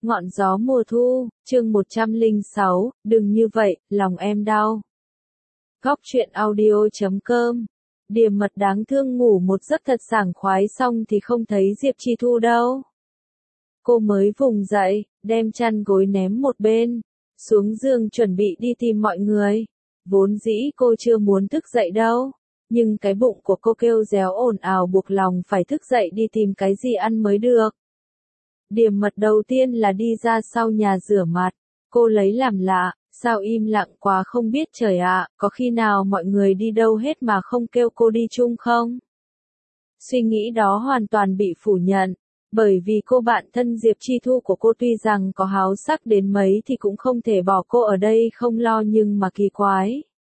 Ngọn gió mùa thu, chương 106, đừng như vậy, lòng em đau. Góc truyện audio.com. Điềm Mật đáng thương ngủ một giấc thật sảng khoái xong thì không thấy Diệp Chi Thu đâu. Cô mới vùng dậy, đem chăn gối ném một bên, xuống giường chuẩn bị đi tìm mọi người. Vốn dĩ cô chưa muốn thức dậy đâu, nhưng cái bụng của cô kêu réo ồn ào buộc lòng phải thức dậy đi tìm cái gì ăn mới được. Điềm Mật đầu tiên là đi ra sau nhà rửa mặt, cô lấy làm lạ, sao im lặng quá không biết trời ạ, có khi nào mọi người đi đâu hết mà không kêu cô đi chung không? Suy nghĩ đó hoàn toàn bị phủ nhận, bởi vì cô bạn thân Diệp Chi Thu của cô tuy rằng có háo sắc đến mấy thì cũng không thể bỏ cô ở đây không lo nhưng mà kỳ quái.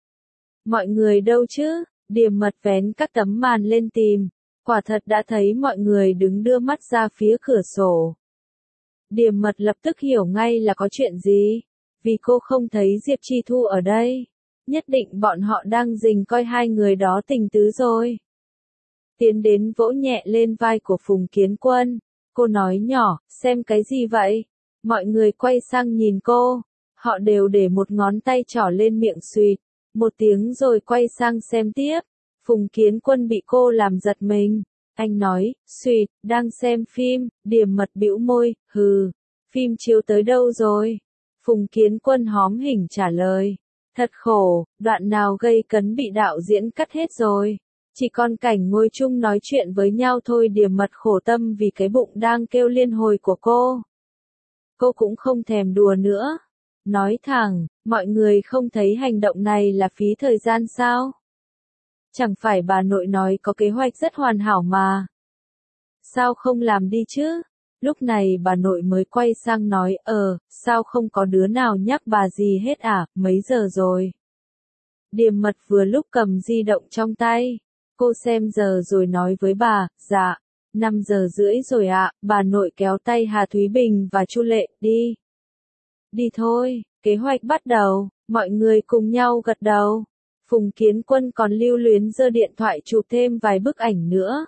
Mọi người đâu chứ? Điềm Mật vén các tấm màn lên tìm, quả thật đã thấy mọi người đứng đưa mắt ra phía cửa sổ. Điềm Mật lập tức hiểu ngay là có chuyện gì, vì cô không thấy Diệp Chi Thu ở đây. Nhất định bọn họ đang rình coi hai người đó tình tứ rồi. Tiến đến vỗ nhẹ lên vai của Phùng Kiến Quân, cô nói nhỏ, xem cái gì vậy? Mọi người quay sang nhìn cô, họ đều để một ngón tay trỏ lên miệng xuỵt, một tiếng rồi quay sang xem tiếp. Phùng Kiến Quân bị cô làm giật mình. Anh nói, xuỵt, đang xem phim. Điềm Mật bĩu môi, hừ, phim chiếu tới đâu rồi? Phùng Kiến Quân hóm hỉnh trả lời, thật khổ, đoạn nào gây cấn bị đạo diễn cắt hết rồi. Chỉ còn cảnh ngồi chung nói chuyện với nhau thôi. Điềm Mật khổ tâm vì cái bụng đang kêu liên hồi của cô. Cô cũng không thèm đùa nữa. Nói thẳng, mọi người không thấy hành động này là phí thời gian sao? Chẳng phải bà nội nói có kế hoạch rất hoàn hảo mà. Sao không làm đi chứ? Lúc này bà nội mới quay sang nói, sao không có đứa nào nhắc bà gì hết à, mấy giờ rồi? Điềm Mật vừa lúc cầm di động trong tay. Cô xem giờ rồi nói với bà, dạ, 5 giờ rưỡi rồi ạ. Bà nội kéo tay Hà Thúy Bình và Chu Lệ, đi. Đi thôi, kế hoạch bắt đầu, mọi người cùng nhau gật đầu. Phùng Kiến Quân còn lưu luyến giơ điện thoại chụp thêm vài bức ảnh nữa.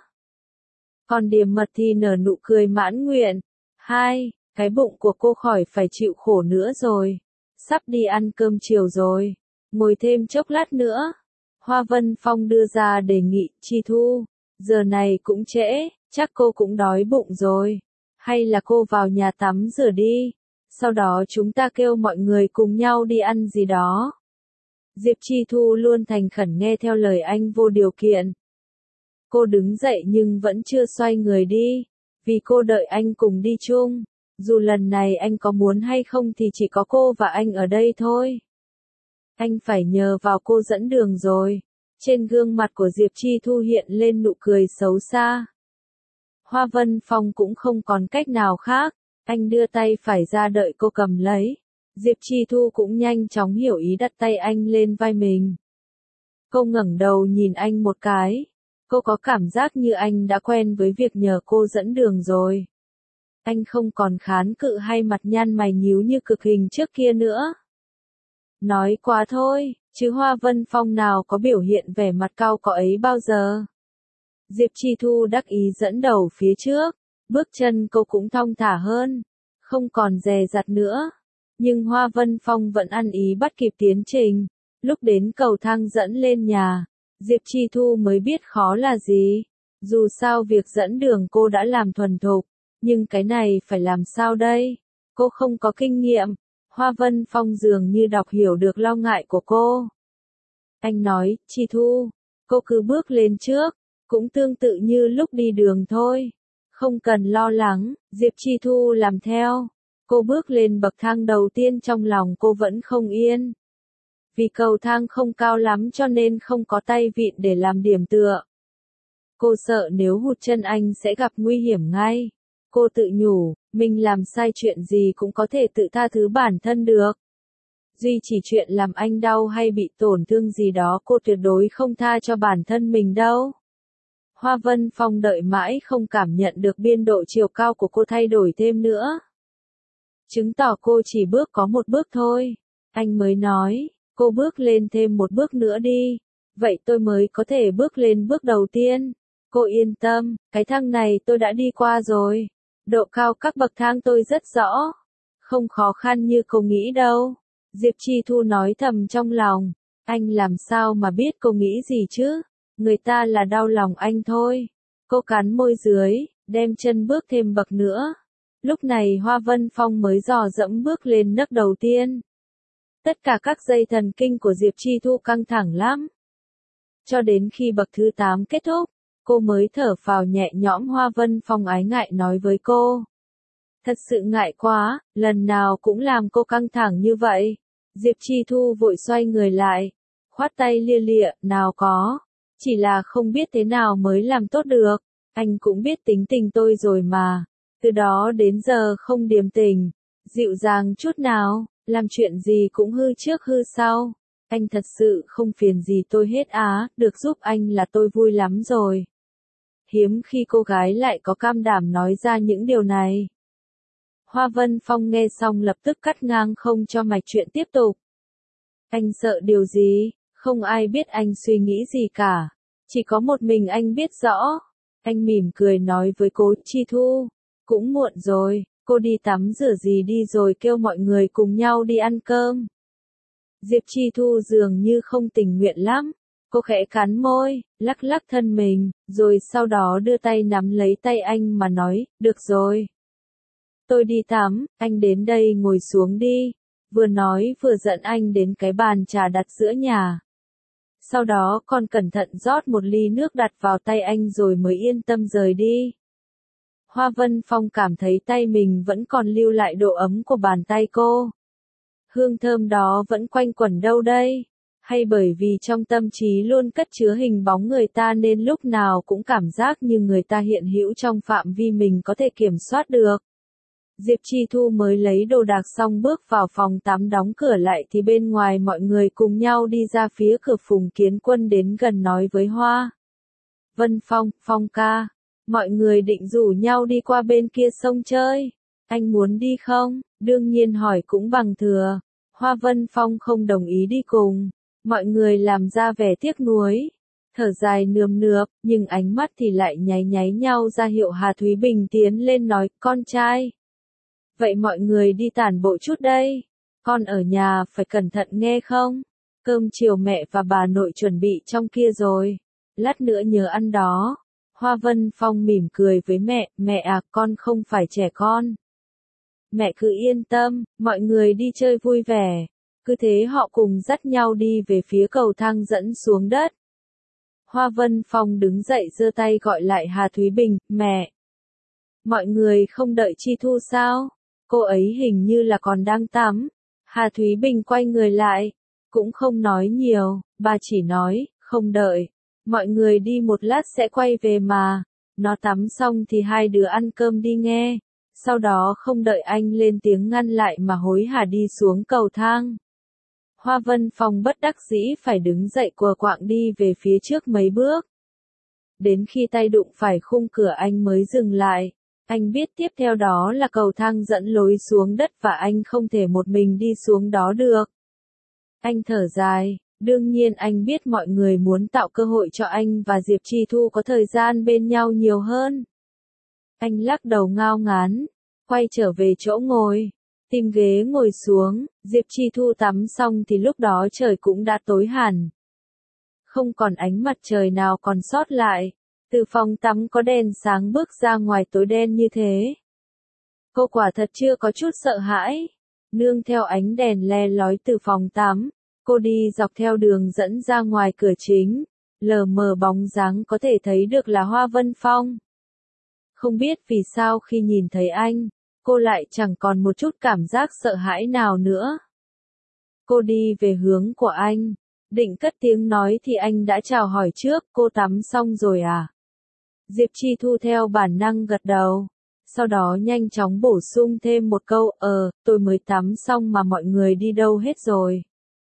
Còn Điềm Mật thì nở nụ cười mãn nguyện. Cái bụng của cô khỏi phải chịu khổ nữa rồi. Sắp đi ăn cơm chiều rồi. Ngồi thêm chốc lát nữa. Hoa Vân Phong đưa ra đề nghị, Chi Thu, giờ này cũng trễ, chắc cô cũng đói bụng rồi. Hay là cô vào nhà tắm rửa đi. Sau đó chúng ta kêu mọi người cùng nhau đi ăn gì đó. Diệp Chi Thu luôn thành khẩn nghe theo lời anh vô điều kiện. Cô đứng dậy nhưng vẫn chưa xoay người đi, vì cô đợi anh cùng đi chung. Dù lần này anh có muốn hay không thì chỉ có cô và anh ở đây thôi. Anh phải nhờ vào cô dẫn đường rồi. Trên gương mặt của Diệp Chi Thu hiện lên nụ cười xấu xa. Hoa Vân Phong cũng không còn cách nào khác, anh đưa tay phải ra đợi cô cầm lấy. Diệp Chi Thu cũng nhanh chóng hiểu ý đặt tay anh lên vai mình. Cô ngẩng đầu nhìn anh một cái. Cô có cảm giác như anh đã quen với việc nhờ cô dẫn đường rồi. Anh không còn kháng cự hay mặt nhăn mày nhíu như cực hình trước kia nữa. Nói quá thôi, chứ Hoa Vân Phong nào có biểu hiện vẻ mặt cao có ấy bao giờ. Diệp Chi Thu đắc ý dẫn đầu phía trước, bước chân cô cũng thong thả hơn, không còn dè dặt nữa. Nhưng Hoa Vân Phong vẫn ăn ý bắt kịp tiến trình. Lúc đến cầu thang dẫn lên nhà, Diệp Chi Thu mới biết khó là gì. Dù sao việc dẫn đường cô đã làm thuần thục, nhưng cái này phải làm sao đây? Cô không có kinh nghiệm. Hoa Vân Phong dường như đọc hiểu được lo ngại của cô. Anh nói, Chi Thu, cô cứ bước lên trước, cũng tương tự như lúc đi đường thôi. Không cần lo lắng. Diệp Chi Thu làm theo. Cô bước lên bậc thang đầu tiên, trong lòng cô vẫn không yên. Vì cầu thang không cao lắm cho nên không có tay vịn để làm điểm tựa. Cô sợ nếu hụt chân anh sẽ gặp nguy hiểm ngay. Cô tự nhủ, mình làm sai chuyện gì cũng có thể tự tha thứ bản thân được. Duy chỉ chuyện làm anh đau hay bị tổn thương gì đó cô tuyệt đối không tha cho bản thân mình đâu. Hoa Vân Phong đợi mãi không cảm nhận được biên độ chiều cao của cô thay đổi thêm nữa. Chứng tỏ cô chỉ bước có một bước thôi. Anh mới nói, cô bước lên thêm một bước nữa đi. Vậy tôi mới có thể bước lên bước đầu tiên. Cô yên tâm, cái thang này tôi đã đi qua rồi. Độ cao các bậc thang tôi rất rõ. Không khó khăn như cô nghĩ đâu. Diệp Chi Thu nói thầm trong lòng. Anh làm sao mà biết cô nghĩ gì chứ? Người ta là đau lòng anh thôi. Cô cắn môi dưới, đem chân bước thêm bậc nữa. Lúc này Hoa Vân Phong mới dò dẫm bước lên nấc đầu tiên. Tất cả các dây thần kinh của Diệp Chi Thu căng thẳng lắm. Cho đến khi bậc thứ 8 kết thúc, cô mới thở phào nhẹ nhõm. Hoa Vân Phong ái ngại nói với cô. Thật sự ngại quá, lần nào cũng làm cô căng thẳng như vậy. Diệp Chi Thu vội xoay người lại, khoát tay lia lịa, nào có, chỉ là không biết thế nào mới làm tốt được. Anh cũng biết tính tình tôi rồi mà, từ đó đến giờ không điềm tĩnh, dịu dàng chút nào, làm chuyện gì cũng hư trước hư sau. Anh thật sự không phiền gì tôi hết á, được giúp anh là tôi vui lắm rồi. Hiếm khi cô gái lại có can đảm nói ra những điều này. Hoa Vân Phong nghe xong lập tức cắt ngang không cho mạch chuyện tiếp tục. Anh sợ điều gì? Không ai biết anh suy nghĩ gì cả. Chỉ có một mình anh biết rõ. Anh mỉm cười nói với cô Chi Thu. Cũng muộn rồi, cô đi tắm rửa gì đi rồi kêu mọi người cùng nhau đi ăn cơm. Diệp Chi Thu dường như không tình nguyện lắm. Cô khẽ cắn môi, lắc lắc thân mình, rồi sau đó đưa tay nắm lấy tay anh mà nói, được rồi. Tôi đi tắm, anh đến đây ngồi xuống đi. Vừa nói vừa dẫn anh đến cái bàn trà đặt giữa nhà. Sau đó còn cẩn thận rót một ly nước đặt vào tay anh rồi mới yên tâm rời đi. Hoa Vân Phong cảm thấy tay mình vẫn còn lưu lại độ ấm của bàn tay cô. Hương thơm đó vẫn quanh quẩn đâu đây? Hay bởi vì trong tâm trí luôn cất chứa hình bóng người ta nên lúc nào cũng cảm giác như người ta hiện hữu trong phạm vi mình có thể kiểm soát được. Diệp Chi Thu mới lấy đồ đạc xong bước vào phòng tắm đóng cửa lại thì bên ngoài mọi người cùng nhau đi ra phía cửa. Phùng Kiến Quân đến gần nói với Hoa Vân Phong, Phong ca, mọi người định rủ nhau đi qua bên kia sông chơi. Anh muốn đi không? Đương nhiên hỏi cũng bằng thừa. Hoa Vân Phong không đồng ý đi cùng. Mọi người làm ra vẻ tiếc nuối. Thở dài nườm nượp, nhưng ánh mắt thì lại nháy nháy nhau ra hiệu Hà Thúy Bình tiến lên nói, con trai. Vậy mọi người đi tản bộ chút đây. Con ở nhà phải cẩn thận nghe không? Cơm chiều mẹ và bà nội chuẩn bị trong kia rồi. Lát nữa nhớ ăn đó. Hoa Vân Phong mỉm cười với mẹ à, con không phải trẻ con. Mẹ cứ yên tâm, mọi người đi chơi vui vẻ. Cứ thế họ cùng dắt nhau đi về phía cầu thang dẫn xuống đất. Hoa Vân Phong đứng dậy giơ tay gọi lại Hà Thúy Bình, mẹ. Mọi người không đợi Chi Thu sao? Cô ấy hình như là còn đang tắm. Hà Thúy Bình quay người lại. Cũng không nói nhiều, bà chỉ nói, không đợi. Mọi người đi một lát sẽ quay về mà. Nó tắm xong thì hai đứa ăn cơm đi nghe. Sau đó không đợi anh lên tiếng ngăn lại mà hối hả đi xuống cầu thang. Hoa Vân Phong bất đắc dĩ phải đứng dậy quờ quạng đi về phía trước mấy bước. Đến khi tay đụng phải khung cửa anh mới dừng lại. Anh biết tiếp theo đó là cầu thang dẫn lối xuống đất và anh không thể một mình đi xuống đó được. Anh thở dài, đương nhiên anh biết mọi người muốn tạo cơ hội cho anh và Diệp Chi Thu có thời gian bên nhau nhiều hơn. Anh lắc đầu ngao ngán, quay trở về chỗ ngồi, tìm ghế ngồi xuống. Diệp Chi Thu tắm xong thì lúc đó trời cũng đã tối hẳn. Không còn ánh mặt trời nào còn sót lại. Từ phòng tắm có đèn sáng bước ra ngoài tối đen như thế. Cô quả thật chưa có chút sợ hãi. Nương theo ánh đèn le lói từ phòng tắm, cô đi dọc theo đường dẫn ra ngoài cửa chính. Lờ mờ bóng dáng có thể thấy được là Hoa Vân Phong. Không biết vì sao khi nhìn thấy anh, cô lại chẳng còn một chút cảm giác sợ hãi nào nữa. Cô đi về hướng của anh. Định cất tiếng nói thì anh đã chào hỏi trước, cô tắm xong rồi à? Diệp Chi Thu theo bản năng gật đầu. Sau đó nhanh chóng bổ sung thêm một câu, tôi mới tắm xong mà mọi người đi đâu hết rồi.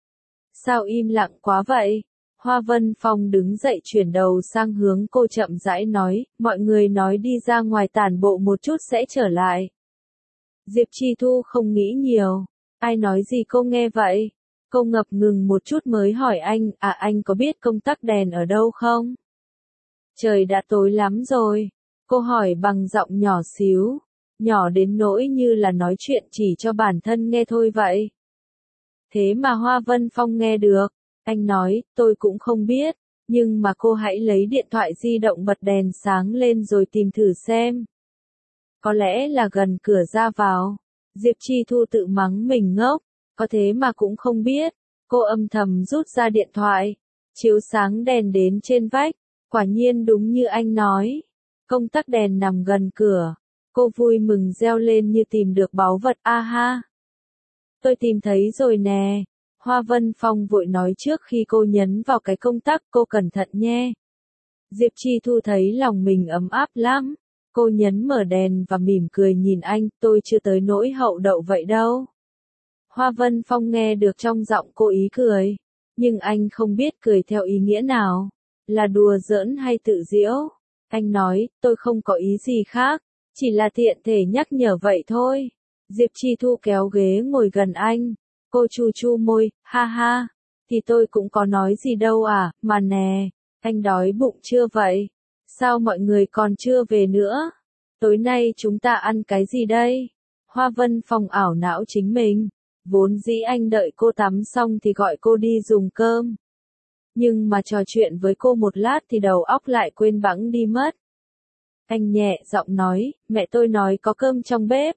Sao im lặng quá vậy? Hoa Vân Phong đứng dậy chuyển đầu sang hướng cô chậm rãi nói, mọi người nói đi ra ngoài tản bộ một chút sẽ trở lại. Diệp Chi Thu không nghĩ nhiều. Ai nói gì cô nghe vậy? Cô ngập ngừng một chút mới hỏi anh, anh có biết công tắc đèn ở đâu không? Trời đã tối lắm rồi. Cô hỏi bằng giọng nhỏ xíu. nhỏ đến nỗi như là nói chuyện chỉ cho bản thân nghe thôi vậy. Thế mà Hoa Vân Phong nghe được, anh nói, tôi cũng không biết, nhưng mà cô hãy lấy điện thoại di động bật đèn sáng lên rồi tìm thử xem. Có lẽ là gần cửa ra vào, Diệp Chi Thu tự mắng mình ngốc, có thế mà cũng không biết, cô âm thầm rút ra điện thoại, chiếu sáng đèn đến trên vách, quả nhiên đúng như anh nói, công tắc đèn nằm gần cửa, cô vui mừng reo lên như tìm được báu vật, a ha. Tôi tìm thấy rồi nè. Hoa Vân Phong vội nói trước khi cô nhấn vào cái công tắc, cô cẩn thận nhé. Diệp Chi Thu thấy lòng mình ấm áp lắm. Cô nhấn mở đèn và mỉm cười nhìn anh, tôi chưa tới nỗi hậu đậu vậy đâu. Hoa Vân Phong nghe được trong giọng cô ý cười, nhưng anh không biết cười theo ý nghĩa nào, là đùa giỡn hay tự giễu. Anh nói, tôi không có ý gì khác, chỉ là tiện thể nhắc nhở vậy thôi. Diệp Chi Thu kéo ghế ngồi gần anh, cô chu chu môi, ha ha, thì tôi cũng có nói gì đâu à, mà nè, anh đói bụng chưa vậy? Sao mọi người còn chưa về nữa? Tối nay chúng ta ăn cái gì đây? Hoa Vân Phong ảo não chính mình, vốn dĩ anh đợi cô tắm xong thì gọi cô đi dùng cơm. Nhưng mà trò chuyện với cô một lát thì đầu óc lại quên bẵng đi mất. Anh nhẹ giọng nói, mẹ tôi nói có cơm trong bếp.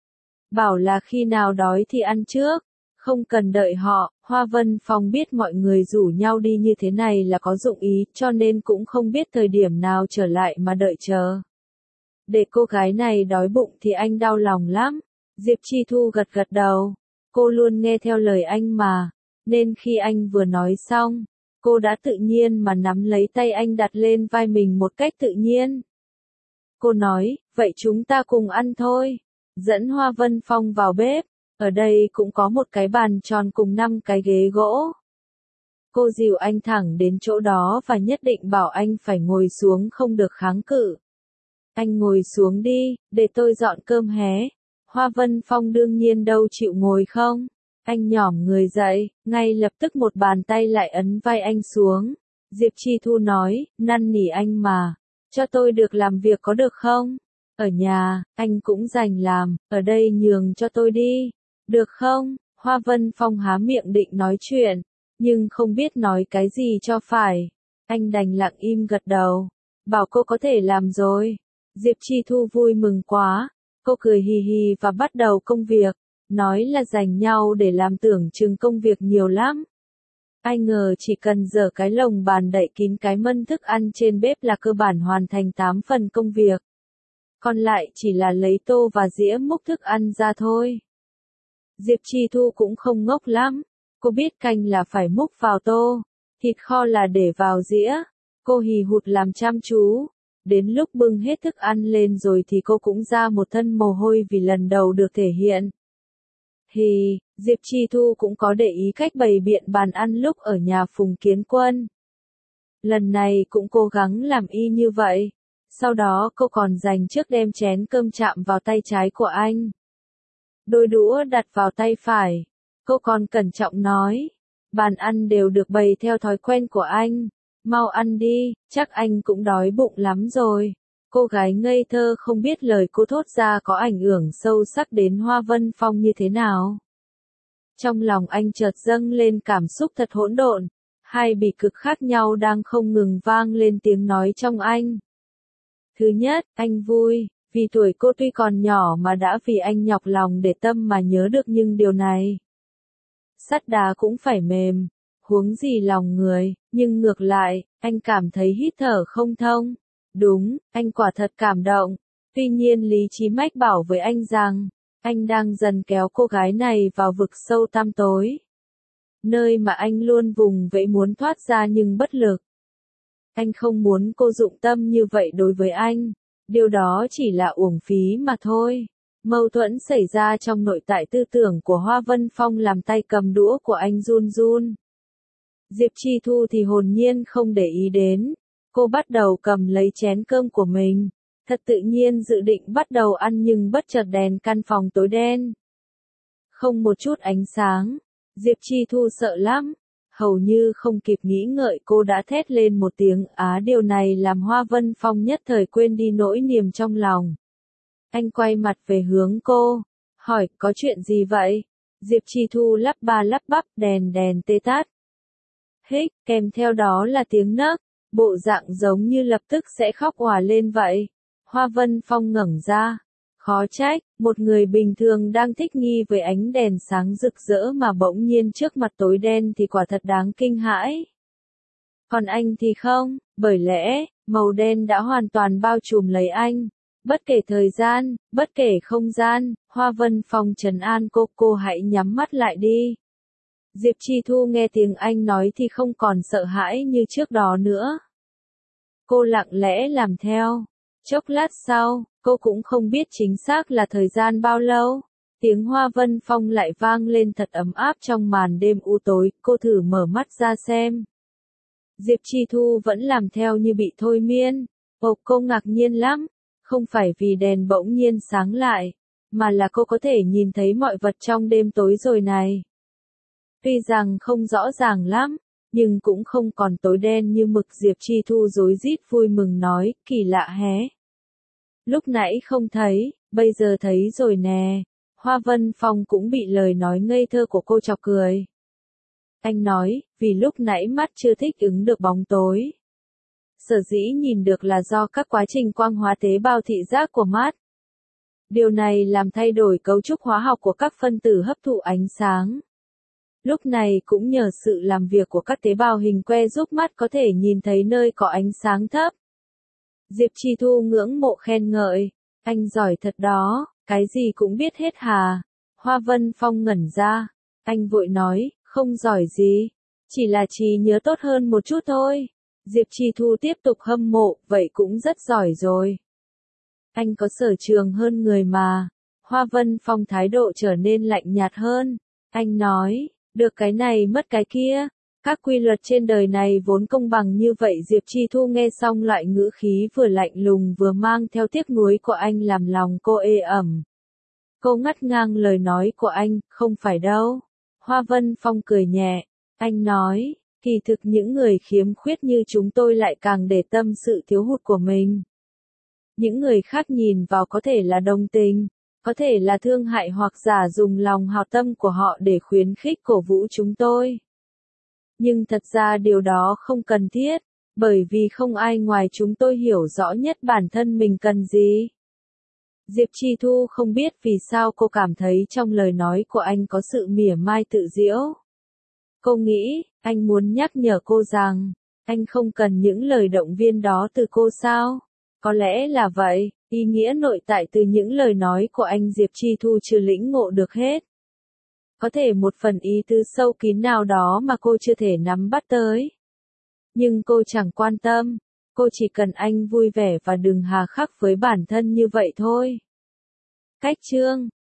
Bảo là khi nào đói thì ăn trước, không cần đợi họ. Hoa Vân Phong biết mọi người rủ nhau đi như thế này là có dụng ý, cho nên cũng không biết thời điểm nào trở lại mà đợi chờ. Để cô gái này đói bụng thì anh đau lòng lắm. Diệp Chi Thu gật gật đầu, cô luôn nghe theo lời anh mà, nên khi anh vừa nói xong, cô đã tự nhiên mà nắm lấy tay anh đặt lên vai mình một cách tự nhiên. Cô nói, vậy chúng ta cùng ăn thôi. Dẫn Hoa Vân Phong vào bếp, ở đây cũng có một cái bàn tròn cùng 5 cái ghế gỗ. Cô dìu anh thẳng đến chỗ đó và nhất định bảo anh phải ngồi xuống không được kháng cự. Anh ngồi xuống đi, để tôi dọn cơm hé. Hoa Vân Phong đương nhiên đâu chịu ngồi không. Anh nhỏm người dậy, ngay lập tức một bàn tay lại ấn vai anh xuống. Diệp Chi Thu nói, năn nỉ anh mà, cho tôi được làm việc có được không? Ở nhà, anh cũng rảnh làm, ở đây nhường cho tôi đi, được không? Hoa Vân Phong há miệng định nói chuyện, nhưng không biết nói cái gì cho phải. Anh đành lặng im gật đầu, bảo cô có thể làm rồi. Diệp Chi Thu vui mừng quá, cô cười hì hì và bắt đầu công việc, nói là dành nhau để làm tưởng chừng công việc nhiều lắm. Ai ngờ chỉ cần dở cái lồng bàn đậy kín cái mâm thức ăn trên bếp là cơ bản hoàn thành 8 phần công việc. Còn lại chỉ là lấy tô và dĩa múc thức ăn ra thôi. Diệp Chi Thu cũng không ngốc lắm, cô biết canh là phải múc vào tô, thịt kho là để vào dĩa, cô hì hụt làm chăm chú. Đến lúc bưng hết thức ăn lên rồi thì cô cũng ra một thân mồ hôi vì lần đầu được thể hiện. Diệp Chi Thu cũng có để ý cách bày biện bàn ăn lúc ở nhà Phùng Kiến Quân. Lần này cũng cố gắng làm y như vậy. Sau đó cô còn dành trước đem chén cơm chạm vào tay trái của anh. Đôi đũa đặt vào tay phải. Cô còn cẩn trọng nói. Bàn ăn đều được bày theo thói quen của anh. Mau ăn đi, chắc anh cũng đói bụng lắm rồi. Cô gái ngây thơ không biết lời cô thốt ra có ảnh hưởng sâu sắc đến Hoa Vân Phong như thế nào. Trong lòng anh chợt dâng lên cảm xúc thật hỗn độn. Hai bỉ cực khác nhau đang không ngừng vang lên tiếng nói trong anh. Thứ nhất, anh vui, vì tuổi cô tuy còn nhỏ mà đã vì anh nhọc lòng để tâm mà nhớ được nhưng điều này. Sắt đá cũng phải mềm, huống gì lòng người, nhưng ngược lại, anh cảm thấy hít thở không thông. Đúng, anh quả thật cảm động. Tuy nhiên lý trí mách bảo với anh rằng, anh đang dần kéo cô gái này vào vực sâu tăm tối. Nơi mà anh luôn vùng vẫy muốn thoát ra nhưng bất lực. Anh không muốn cô dụng tâm như vậy đối với anh. Điều đó chỉ là uổng phí mà thôi. Mâu thuẫn xảy ra trong nội tại tư tưởng của Hoa Vân Phong làm tay cầm đũa của anh run run. Diệp Chi Thu thì hồn nhiên không để ý đến. Cô bắt đầu cầm lấy chén cơm của mình. Thật tự nhiên dự định bắt đầu ăn nhưng bất chợt đèn căn phòng tối đen. Không một chút ánh sáng. Diệp Chi Thu sợ lắm. Hầu như không kịp nghĩ ngợi cô đã thét lên một tiếng điều này làm Hoa Vân Phong nhất thời quên đi nỗi niềm trong lòng. Anh quay mặt về hướng cô, hỏi có chuyện gì vậy? Diệp Chi Thu lắp ba lắp bắp đèn đèn tê tát. Hích, kèm theo đó là tiếng nấc, bộ dạng giống như lập tức sẽ khóc òa lên vậy. Hoa Vân Phong ngẩng ra. Khó trách, một người bình thường đang thích nghi với ánh đèn sáng rực rỡ mà bỗng nhiên trước mặt tối đen thì quả thật đáng kinh hãi. Còn anh thì không, bởi lẽ, màu đen đã hoàn toàn bao trùm lấy anh. Bất kể thời gian, bất kể không gian, Hoa Vân Phong trấn an cô hãy nhắm mắt lại đi. Diệp Chi Thu nghe tiếng anh nói thì không còn sợ hãi như trước đó nữa. Cô lặng lẽ làm theo. Chốc lát sau, cô cũng không biết chính xác là thời gian bao lâu. Tiếng Hoa Vân Phong lại vang lên thật ấm áp trong màn đêm u tối, cô thử mở mắt ra xem. Diệp Chi Thu vẫn làm theo như bị thôi miên. Cô ngạc nhiên lắm, không phải vì đèn bỗng nhiên sáng lại, mà là cô có thể nhìn thấy mọi vật trong đêm tối rồi này. Tuy rằng không rõ ràng lắm, nhưng cũng không còn tối đen như mực. Diệp Chi Thu rối rít vui mừng nói, kỳ lạ hé. Lúc nãy không thấy, bây giờ thấy rồi nè. Hoa Vân Phong cũng bị lời nói ngây thơ của cô chọc cười. Anh nói, vì lúc nãy mắt chưa thích ứng được bóng tối. Sở dĩ nhìn được là do các quá trình quang hóa tế bào thị giác của mắt. Điều này làm thay đổi cấu trúc hóa học của các phân tử hấp thụ ánh sáng. Lúc này cũng nhờ sự làm việc của các tế bào hình que giúp mắt có thể nhìn thấy nơi có ánh sáng thấp. Diệp Chi Thu ngưỡng mộ khen ngợi, anh giỏi thật đó, cái gì cũng biết hết hà. Hoa Vân Phong ngẩn ra, anh vội nói, không giỏi gì, chỉ là trí nhớ tốt hơn một chút thôi. Diệp Chi Thu tiếp tục hâm mộ, vậy cũng rất giỏi rồi. Anh có sở trường hơn người mà. Hoa Vân Phong thái độ trở nên lạnh nhạt hơn. Anh nói, được cái này mất cái kia. Các quy luật trên đời này vốn công bằng như vậy. Diệp Chi Thu nghe xong loại ngữ khí vừa lạnh lùng vừa mang theo tiếc nuối của anh làm lòng cô ê ẩm. Cô ngắt ngang lời nói của anh, không phải đâu. Hoa Vân Phong cười nhẹ. Anh nói, kỳ thực những người khiếm khuyết như chúng tôi lại càng để tâm sự thiếu hụt của mình. Những người khác nhìn vào có thể là đồng tình, có thể là thương hại hoặc giả dùng lòng hảo tâm của họ để khuyến khích cổ vũ chúng tôi. Nhưng thật ra điều đó không cần thiết, bởi vì không ai ngoài chúng tôi hiểu rõ nhất bản thân mình cần gì. Diệp Chi Thu không biết vì sao cô cảm thấy trong lời nói của anh có sự mỉa mai tự giễu. Cô nghĩ, anh muốn nhắc nhở cô rằng, anh không cần những lời động viên đó từ cô sao? Có lẽ là vậy, ý nghĩa nội tại từ những lời nói của anh Diệp Chi Thu chưa lĩnh ngộ được hết. Có thể một phần ý tứ sâu kín nào đó mà cô chưa thể nắm bắt tới. Nhưng cô chẳng quan tâm, cô chỉ cần anh vui vẻ và đừng hà khắc với bản thân như vậy thôi. Cách chương